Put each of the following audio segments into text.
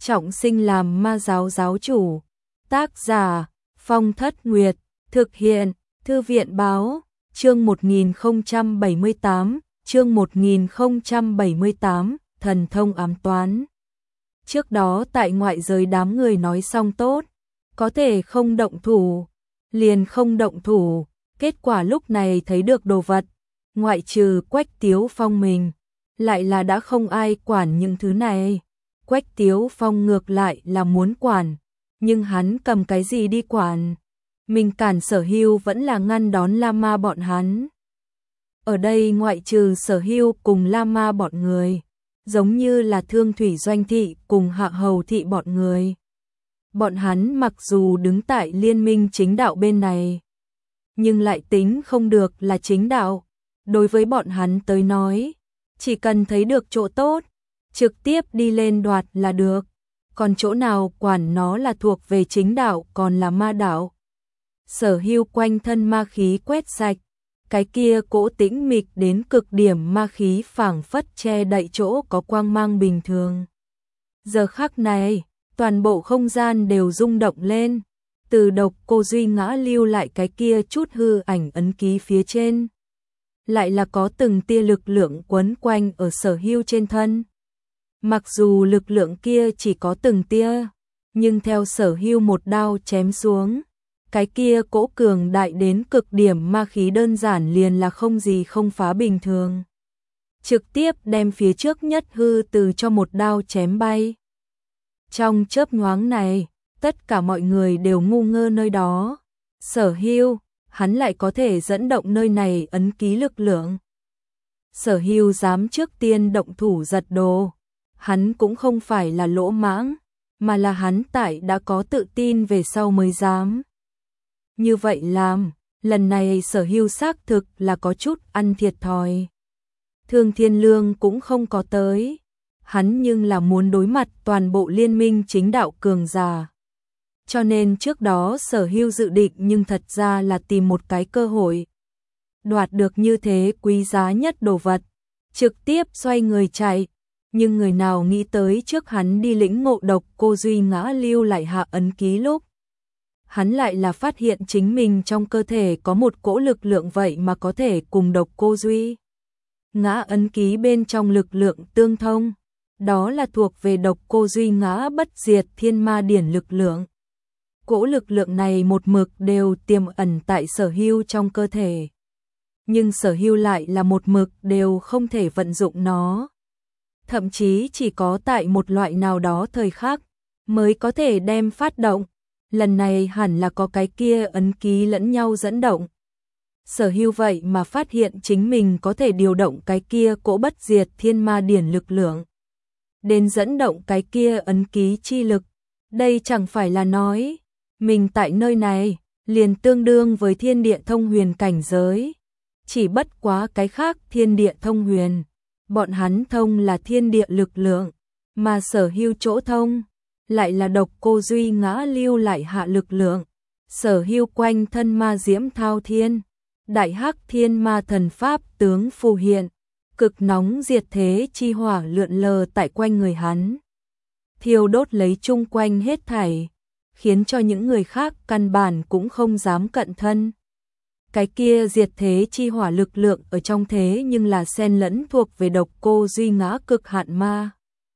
trọng sinh làm ma giáo giáo chủ. Tác giả Phong Thất Nguyệt. Thực hiện Thư viện báo. Chương 1078. Chương 1078. Thần thông ám toán. Trước đó tại ngoại giới đám người nói xong tốt, có thể không động thủ, liền không động thủ. Kết quả lúc này thấy được đồ vật, ngoại trừ Quách Tiếu Phong mình, lại là đã không ai quản những thứ này. Quách Tiếu Phong ngược lại là muốn quản, nhưng hắn cầm cái gì đi quản? Mình cản Sở Hưu vẫn là ngăn đón Lama bọn hắn. Ở đây ngoại trừ Sở Hưu cùng Lama bọn người, giống như là Thương Thủy Doanh thị cùng Hạ Hầu thị bọn người. Bọn hắn mặc dù đứng tại liên minh chính đạo bên này, nhưng lại tính không được là chính đạo. Đối với bọn hắn tới nói, chỉ cần thấy được chỗ tốt, trực tiếp đi lên đoạt là được. Còn chỗ nào quản nó là thuộc về chính đạo còn là ma đạo. Sở Hưu quanh thân ma khí quét sạch, cái kia cỗ tĩnh mịch đến cực điểm ma khí phảng phất che đậy chỗ có quang mang bình thường. Giờ khắc này, toàn bộ không gian đều rung động lên, từ Độc Cô Duy Ngã lưu lại cái kia chút hư ảnh ấn ký phía trên. Lại là có từng tia lực lượng quấn quanh ở Sở Hưu trên thân. Mặc dù lực lượng kia chỉ có từng tia, nhưng theo Sở Hưu một đao chém xuống, cái kia cỗ cường đại đến cực điểm ma khí đơn giản liền là không gì không phá bình thường. Trực tiếp đem phía trước nhất hư từ cho một đao chém bay. Trong chớp nhoáng này, tất cả mọi người đều ngu ngơ nơi đó. Sở Hưu, hắn lại có thể dẫn động nơi này ấn ký lực lượng. Sở Hưu dám trước tiên động thủ giật đồ, hắn cũng không phải là lỗ mãng, mà là hắn tại đã có tự tin về sau mới dám. Như vậy làm, lần này Sở Hưu xác thực là có chút ăn thiệt thòi. Thương Thiên Lương cũng không có tới, hắn nhưng là muốn đối mặt toàn bộ liên minh chính đạo cường giả. Cho nên trước đó Sở Hưu dự định nhưng thật ra là tìm một cái cơ hội. Đoạt được như thế quý giá nhất đồ vật, trực tiếp xoay người chạy. Nhưng người nào nghĩ tới trước hắn đi lĩnh ngộ Độc Cô Duy Ngã lưu lại hạ ấn ký lúc, hắn lại là phát hiện chính mình trong cơ thể có một cỗ lực lượng vậy mà có thể cùng Độc Cô Duy Ngã ấn ký bên trong lực lượng tương thông. Đó là thuộc về Độc Cô Duy Ngã bất diệt thiên ma điển lực lượng. Cỗ lực lượng này một mực đều tiềm ẩn tại Sở Hưu trong cơ thể. Nhưng Sở Hưu lại là một mực đều không thể vận dụng nó. Thậm chí chỉ có tại một loại nào đó thời khắc mới có thể đem phát động. Lần này hẳn là có cái kia ấn ký lẫn nhau dẫn động. Sở Hưu vậy mà phát hiện chính mình có thể điều động cái kia cỗ bất diệt thiên ma điển lực lượng đến dẫn động cái kia ấn ký chi lực. Đây chẳng phải là nói mình tại nơi này liền tương đương với thiên địa thông huyền cảnh giới. Chỉ bất quá cái khác thiên địa thông huyền, bọn hắn thông là thiên địa lực lượng, mà Sở Hưu chỗ thông lại là Độc Cô Duy Ngã lưu lại hạ lực lượng. Sở Hưu quanh thân ma diễm thao thiên, đại hắc thiên ma thần pháp tướng phù hiện, cực nóng diệt thế chi hỏa lượn lờ tại quanh người hắn, thiêu đốt lấy chung quanh hết thảy, khiến cho những người khác căn bản cũng không dám cận thân. Cái kia diệt thế chi hỏa lực lượng ở trong thế nhưng là xen lẫn thuộc về Độc Cô Duy Ngã cực hạn ma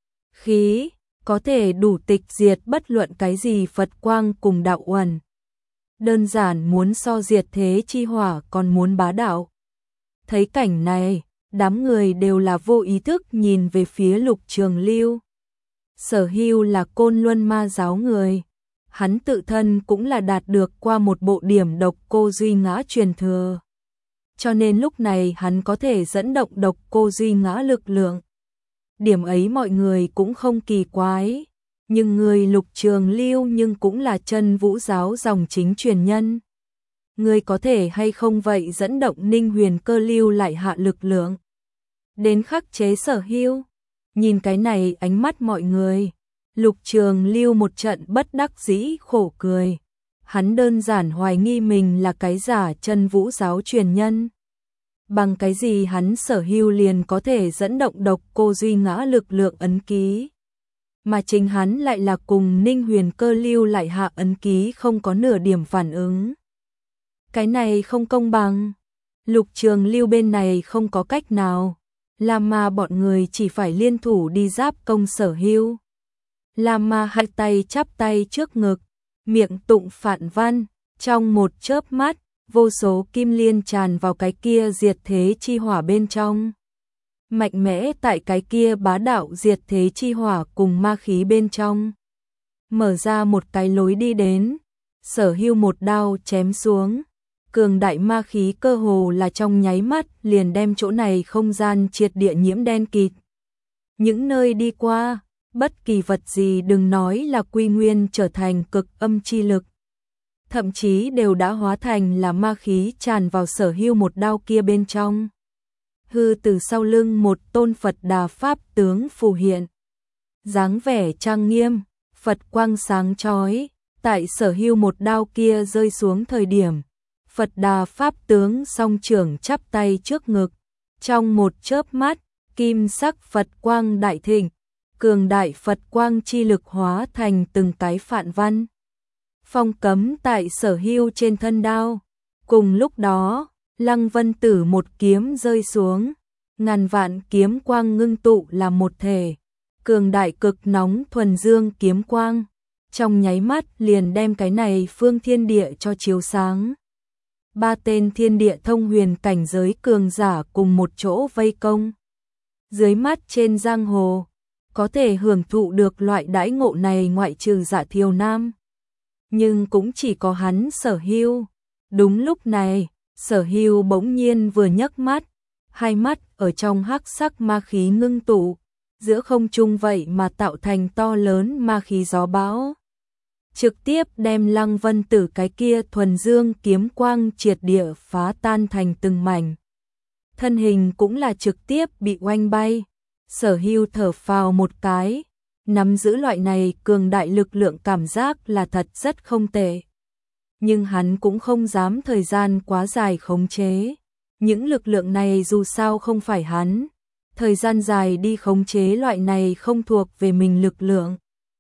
khí, có thể đủ tịch diệt bất luận cái gì Phật quang cùng đạo uẩn. Đơn giản muốn so diệt thế chi hỏa còn muốn bá đạo. Thấy cảnh này, đám người đều là vô ý thức nhìn về phía Lục Trường Lưu. Sở Hưu là Côn Luân ma giáo người, hắn tự thân cũng là đạt được qua một bộ điểm Độc Cô Duy Ngã truyền thừa. Cho nên lúc này hắn có thể dẫn động Độc Cô Duy Ngã lực lượng. Điểm ấy mọi người cũng không kỳ quái, nhưng người Lục Trường Lưu nhưng cũng là Chân Vũ giáo dòng chính truyền nhân. Người có thể hay không vậy dẫn động Ninh Huyền Cơ lưu lại hạ lực lượng đến khắc chế Sở Hưu. Nhìn cái này ánh mắt mọi người, Lục Trường Lưu một trận bất đắc dĩ khổ cười. Hắn đơn giản hoài nghi mình là cái giả Chân Vũ giáo truyền nhân. Bằng cái gì hắn Sở Hưu liền có thể dẫn động Độc Cô Duy Ngã lực lượng ấn ký? mà chính hắn lại là cùng Ninh Huyền Cơ lưu lại hạ ấn ký không có nửa điểm phản ứng. Cái này không công bằng. Lục Trường Lưu bên này không có cách nào, làm mà bọn người chỉ phải liên thủ đi giáp công Sở Hưu. Làm mà hai tay chắp tay trước ngực, miệng tụng phạn văn, trong một chớp mắt, vô số kim liên tràn vào cái kia diệt thế chi hỏa bên trong. Mạnh mẽ tại cái kia bá đạo diệt thế chi hỏa cùng ma khí bên trong. Mở ra một cái lối đi đến, Sở Hưu một đao chém xuống. Cường đại ma khí cơ hồ là trong nháy mắt liền đem chỗ này không gian triệt địa nhiễm đen kịt. Những nơi đi qua, bất kỳ vật gì đừng nói là quy nguyên trở thành cực âm chi lực. Thậm chí đều đã hóa thành là ma khí tràn vào Sở Hưu một đao kia bên trong. Hư từ sau lưng một tôn Phật Đà Pháp tướng phù hiện. Dáng vẻ trang nghiêm, Phật quang sáng chói, tại Sở Hưu một đao kia rơi xuống thời điểm. Phật Đà Pháp tướng song trưởng chắp tay trước ngực, trong một chớp mắt, kim sắc Phật quang đại thịnh, cường đại Phật quang chi lực hóa thành từng cái phạn văn. Phong cấm tại Sở Hưu trên thân đao. Cùng lúc đó, Lăng Vân Tử một kiếm rơi xuống, ngàn vạn kiếm quang ngưng tụ là một thể, cường đại cực nóng thuần dương kiếm quang, trong nháy mắt liền đem cái này phương thiên địa cho chiếu sáng. Ba tên thiên địa thông huyền cảnh giới cường giả cùng một chỗ vây công. Dưới mắt trên giang hồ, có thể hưởng thụ được loại đãi ngộ này ngoại trừ Dạ Thiều Nam. Nhưng cũng chỉ có hắn Sở Hưu. Đúng lúc này, Sở Hưu bỗng nhiên vừa nhấc mắt, hai mắt ở trong hắc sắc ma khí ngưng tụ, giữa không trung vậy mà tạo thành to lớn ma khí gió bão. Trực tiếp đem Lăng Vân Tử cái kia thuần dương kiếm quang triệt địa phá tan thành từng mảnh. Thân hình cũng là trực tiếp bị oanh bay. Sở Hưu thở phào một cái, nắm giữ loại này cường đại lực lượng cảm giác là thật rất không tệ. Nhưng hắn cũng không dám thời gian quá dài khống chế. Những lực lượng này dù sao không phải hắn, thời gian dài đi khống chế loại này không thuộc về mình lực lượng.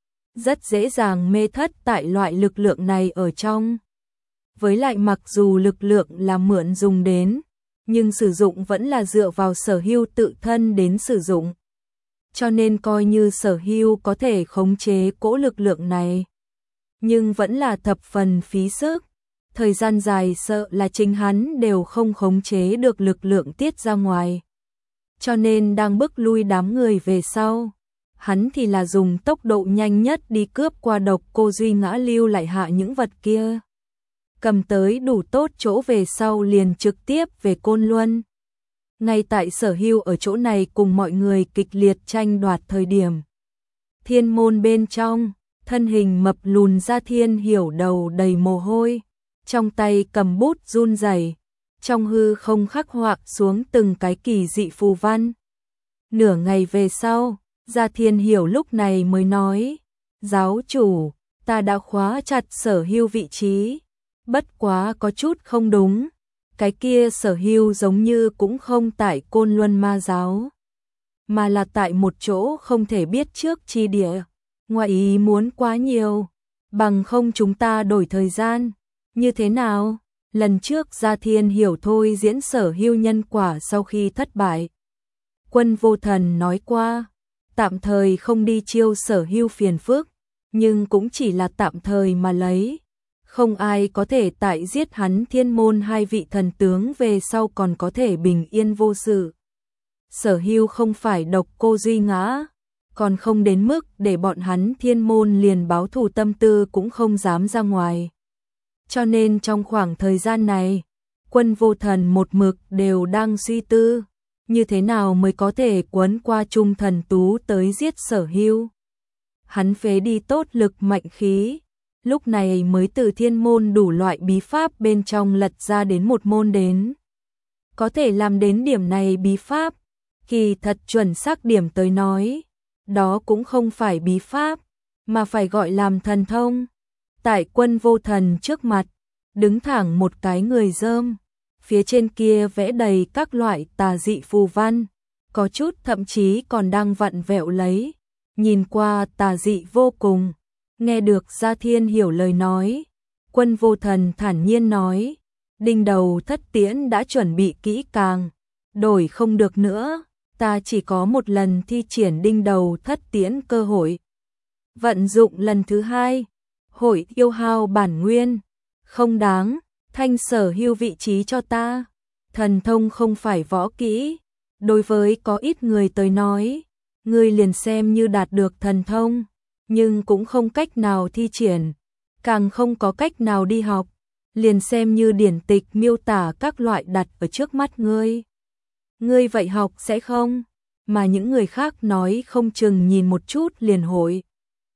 Rất dễ dàng mê thất tại loại lực lượng này ở trong. Với lại mặc dù lực lượng là mượn dùng đến, nhưng sử dụng vẫn là dựa vào Sở Hưu tự thân đến sử dụng. Cho nên coi như Sở Hưu có thể khống chế cỗ lực lượng này, nhưng vẫn là thập phần phí sức. Thời gian dài sợ là chính hắn đều không khống chế được lực lượng tiết ra ngoài. Cho nên đang bức lui đám người về sau, hắn thì là dùng tốc độ nhanh nhất đi cướp qua Độc Cô Duy Ngã lưu lại hạ những vật kia. Cầm tới đủ tốt chỗ về sau liền trực tiếp về Côn Luân. Ngay tại Sở Hưu ở chỗ này cùng mọi người kịch liệt tranh đoạt thời điểm. Thiên môn bên trong, thân hình mập lùn ra Thiên Hiểu đầu đầy mồ hôi, trong tay cầm bút run rẩy, trong hư không khắc họa xuống từng cái kỳ dị phù văn. Nửa ngày về sau, Gia Thiên Hiểu lúc này mới nói, giáo chủ, ta đã khóa chặt Sở Hưu vị trí, bất quá có chút không đúng, cái kia Sở Hưu giống như cũng không tại Côn Luân Ma giáo, mà là tại một chỗ không thể biết trước chi địa, ngoài ý muốn quá nhiều, bằng không chúng ta đổi thời gian, như thế nào? Lần trước Gia Thiên Hiểu thôi diễn Sở Hưu nhân quả sau khi thất bại. Quân Vô Thần nói qua, tạm thời không đi chiêu Sở Hưu phiền phức, nhưng cũng chỉ là tạm thời mà lấy. Không ai có thể tại giết hắn Thiên môn hai vị thần tướng về sau còn có thể bình yên vô sự. Sở Hưu không phải Độc Cô Duy Ngã, còn không đến mức để bọn hắn Thiên môn liền báo thù tâm tư cũng không dám ra ngoài. Cho nên trong khoảng thời gian này, Quân Vô Thần một mực đều đang suy tư, như thế nào mới có thể quấn qua Trung Thần Tú tới giết Sở Hưu. Hắn phế đi tốt lực mạnh khí, lúc này mới từ thiên môn đủ loại bí pháp bên trong lật ra đến một môn đến. Có thể làm đến điểm này bí pháp, kỳ thật chuẩn xác điểm tới nói, đó cũng không phải bí pháp, mà phải gọi làm thần thông. Tại Quân Vô Thần trước mặt, đứng thẳng một cái người rơm, phía trên kia vẽ đầy các loại tà dị phù văn, có chút thậm chí còn đang vặn vẹo lấy, nhìn qua tà dị vô cùng. Nghe được Gia Thiên hiểu lời nói, Quân Vô Thần thản nhiên nói, đinh đầu thất tiễn đã chuẩn bị kỹ càng, đổi không được nữa, ta chỉ có một lần thi triển đinh đầu thất tiễn cơ hội. Vận dụng lần thứ hai, hội tiêu hao bản nguyên, không đáng, thanh sở hữu vị trí cho ta. Thần thông không phải võ kỹ, đối với có ít người tới nói, ngươi liền xem như đạt được thần thông, nhưng cũng không cách nào thi triển, càng không có cách nào đi học, liền xem như điển tịch miêu tả các loại đặt ở trước mắt ngươi. Ngươi vậy học sẽ không? Mà những người khác nói không chừng nhìn một chút liền hội.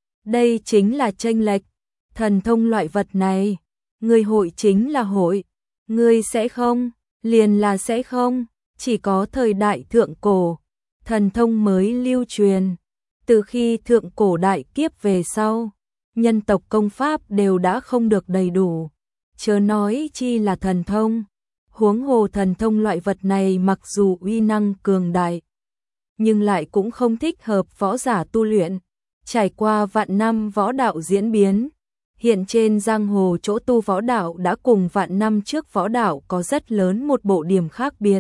Đây chính là chênh lệch, thần thông loại vật này, ngươi hội chính là hội, ngươi sẽ không, liền là sẽ không, chỉ có thời đại thượng cổ, thần thông mới lưu truyền. Từ khi thượng cổ đại kiếp về sau, nhân tộc công pháp đều đã không được đầy đủ, chớ nói chi là thần thông. Huống hồ thần thông loại vật này mặc dù uy năng cường đại, nhưng lại cũng không thích hợp võ giả tu luyện. Trải qua vạn năm võ đạo diễn biến, hiện trên giang hồ chỗ tu võ đạo đã cùng vạn năm trước võ đạo có rất lớn một bộ điểm khác biệt.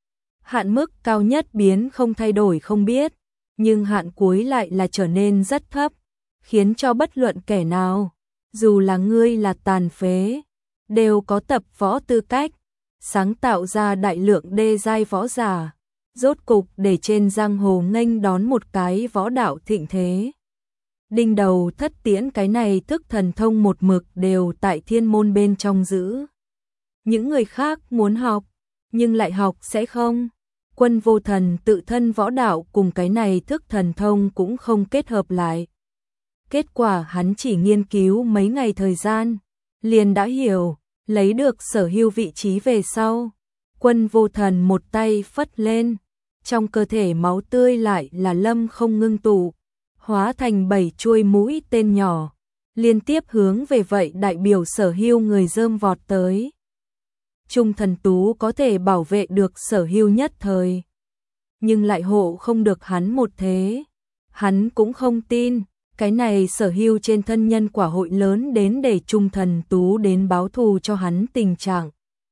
Hạn mức cao nhất biến không thay đổi không biết, nhưng hạn cuối lại là trở nên rất thấp, khiến cho bất luận kẻ nào, dù là ngươi là tàn phế, đều có tập võ tư cách, sáng tạo ra đại lượng đê giai võ giả, rốt cục để trên giang hồ nghênh đón một cái võ đạo thịnh thế. Đinh đầu thất tiễn cái này thức thần thông một mực đều tại thiên môn bên trong giữ. Những người khác muốn học, nhưng lại học sẽ không. Quân Vô Thần tự thân võ đạo cùng cái này thức thần thông cũng không kết hợp lại. Kết quả hắn chỉ nghiên cứu mấy ngày thời gian, liền đã hiểu, lấy được sở hữu vị trí về sau. Quân Vô Thần một tay phất lên, trong cơ thể máu tươi lại là lâm không ngưng tụ, hóa thành 7 chuôi mũi tên nhỏ, liên tiếp hướng về vậy đại biểu sở hữu người rơm vọt tới. Trung thần tú có thể bảo vệ được sở hữu nhất thời, nhưng lại hộ không được hắn một thế. Hắn cũng không tin, cái này sở hữu trên thân nhân quả hội lớn đến để Trung thần tú đến báo thù cho hắn tình trạng.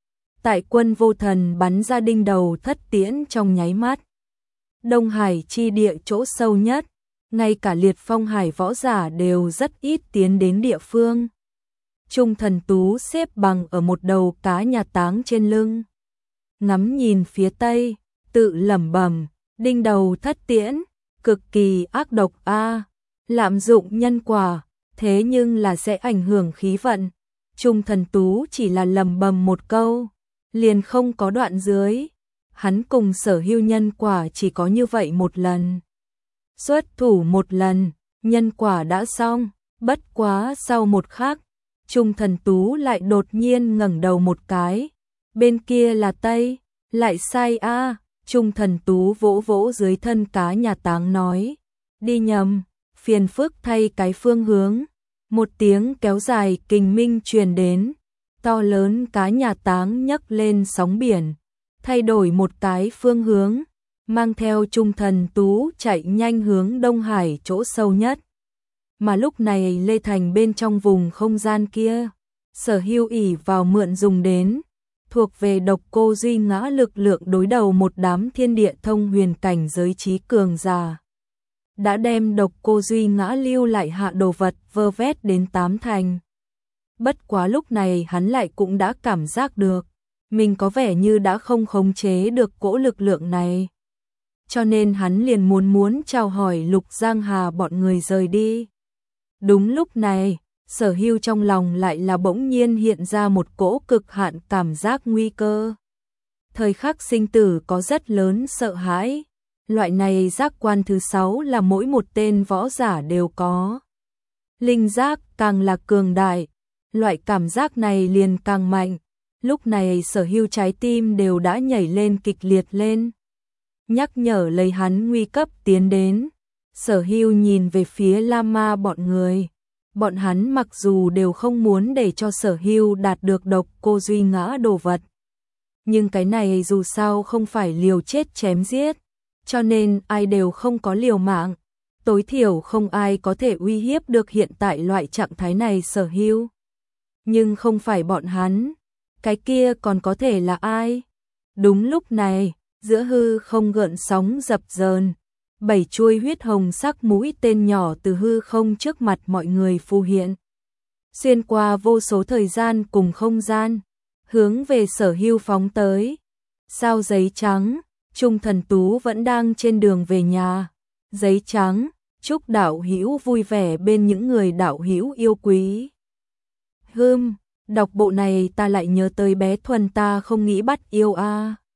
Tại Quân Vô Thần bắn ra đinh đầu thất tiễn trong nháy mắt, Đông Hải chi địa chỗ sâu nhất, ngay cả liệt phong hải võ giả đều rất ít tiến đến địa phương. Trung thần tú xếp bằng ở một đầu cá nhà táng trên lưng, ngắm nhìn phía tây, tự lẩm bẩm, đinh đầu thất tiễn, cực kỳ ác độc a, lạm dụng nhân quả, thế nhưng là sẽ ảnh hưởng khí vận. Trung thần tú chỉ là lẩm bẩm một câu, liền không có đoạn dưới. Hắn cùng sở hữu nhân quả chỉ có như vậy một lần. Xuất thủ một lần, nhân quả đã xong, bất quá sau một khắc, Trung thần tú lại đột nhiên ngẩng đầu một cái. Bên kia là Tây, lại sai a. Trung thần tú vỗ vỗ dưới thân cá nhà táng nói, đi nhầm, phiền phức thay cái phương hướng. Một tiếng kéo dài kình minh truyền đến, to lớn cá nhà táng nhấc lên sóng biển, thay đổi một cái phương hướng, mang theo Trung thần tú chạy nhanh hướng Đông Hải chỗ sâu nhất. Mà lúc này Lê Thành bên trong vùng không gian kia, sở hữu ỷ vào mượn dùng đến, thuộc về Độc Cô Duy Ngã lực lượng đối đầu một đám thiên địa thông huyền cảnh giới trí cường giả. Đã đem Độc Cô Duy Ngã lưu lại hạ đồ vật vơ vét đến 8 thành. Bất quá lúc này hắn lại cũng đã cảm giác được, mình có vẻ như đã không khống chế được cỗ lực lượng này. Cho nên hắn liền muốn chào hỏi Lục Giang Hà bọn người rời đi. Đúng lúc này, sở hữu trong lòng lại là bỗng nhiên hiện ra một cỗ cực hạn cảm giác nguy cơ. Thời khắc sinh tử có rất lớn sợ hãi. Loại này giác quan thứ 6 là mỗi một tên võ giả đều có. Linh giác càng là cường đại, loại cảm giác này liền càng mạnh. Lúc này sở hữu trái tim đều đã nhảy lên kịch liệt lên, nhắc nhở lấy hắn nguy cấp tiến đến. Sở hữu nhìn về phía Lama bọn người. Bọn hắn mặc dù đều không muốn để cho sở hữu đạt được Độc Cô Duy Ngã đồ vật, nhưng cái này dù sao không phải liều chết chém giết, cho nên ai đều không có liều mạng. tối thiểu không ai có thể uy hiếp được hiện tại loại trạng thái này Sở Hưu. Nhưng không phải bọn hắn, cái kia còn có thể là ai? Đúng lúc này, giữa hư không gợn sóng dập dờn, 7 chuôi huyết hồng sắc mũi tên nhỏ từ hư không trước mặt mọi người phù hiện. Xuyên qua vô số thời gian cùng không gian, hướng về Sở Hưu phóng tới. Sao giấy trắng, Trung Thần Tú vẫn đang trên đường về nhà. Giấy trắng, chúc đạo hữu vui vẻ bên những người đạo hữu yêu quý. Đọc bộ này ta lại nhớ tới bé Thuần ta không nghĩ bắt yêu a.